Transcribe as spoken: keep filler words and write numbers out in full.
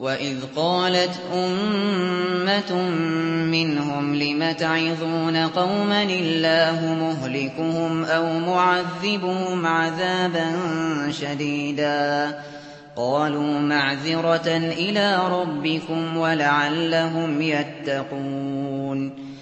وَإِذْ قَالَتْ أُمَّةٌ مِّنْهُمْ لِمَ تَعِظُونَ قَوْمًا اللَّهُ مُهْلِكُهُمْ أَوْ مُعَذِّبُهُمْ عَذَابًا شَدِيدًا ۖ قَالُوا مَعْذِرَةً إِلَىٰ رَبِّكُمْ وَلَعَلَّهُمْ يَتَّقُونَ